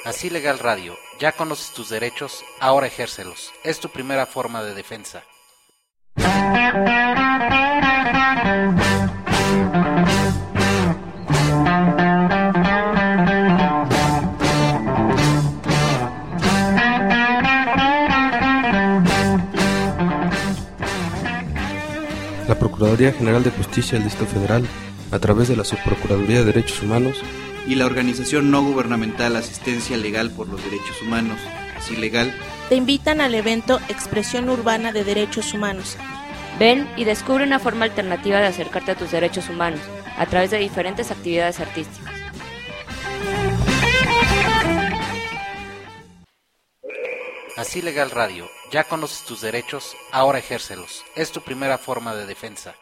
Así Legal Radio, ya conoces tus derechos, ahora ejércelos. Es tu primera forma de defensa. La Procuraduría General de Justicia del Distrito Federal, a través de la Subprocuraduría de Derechos Humanos y la organización no gubernamental Asistencia Legal por los Derechos Humanos, Así Legal, te invitan al evento Expresión Urbana de Derechos Humanos. Ven y descubre una forma alternativa de acercarte a tus derechos humanos a través de diferentes actividades artísticas. Así Legal Radio, ya conoces tus derechos, ahora ejércelos. Es tu primera forma de defensa.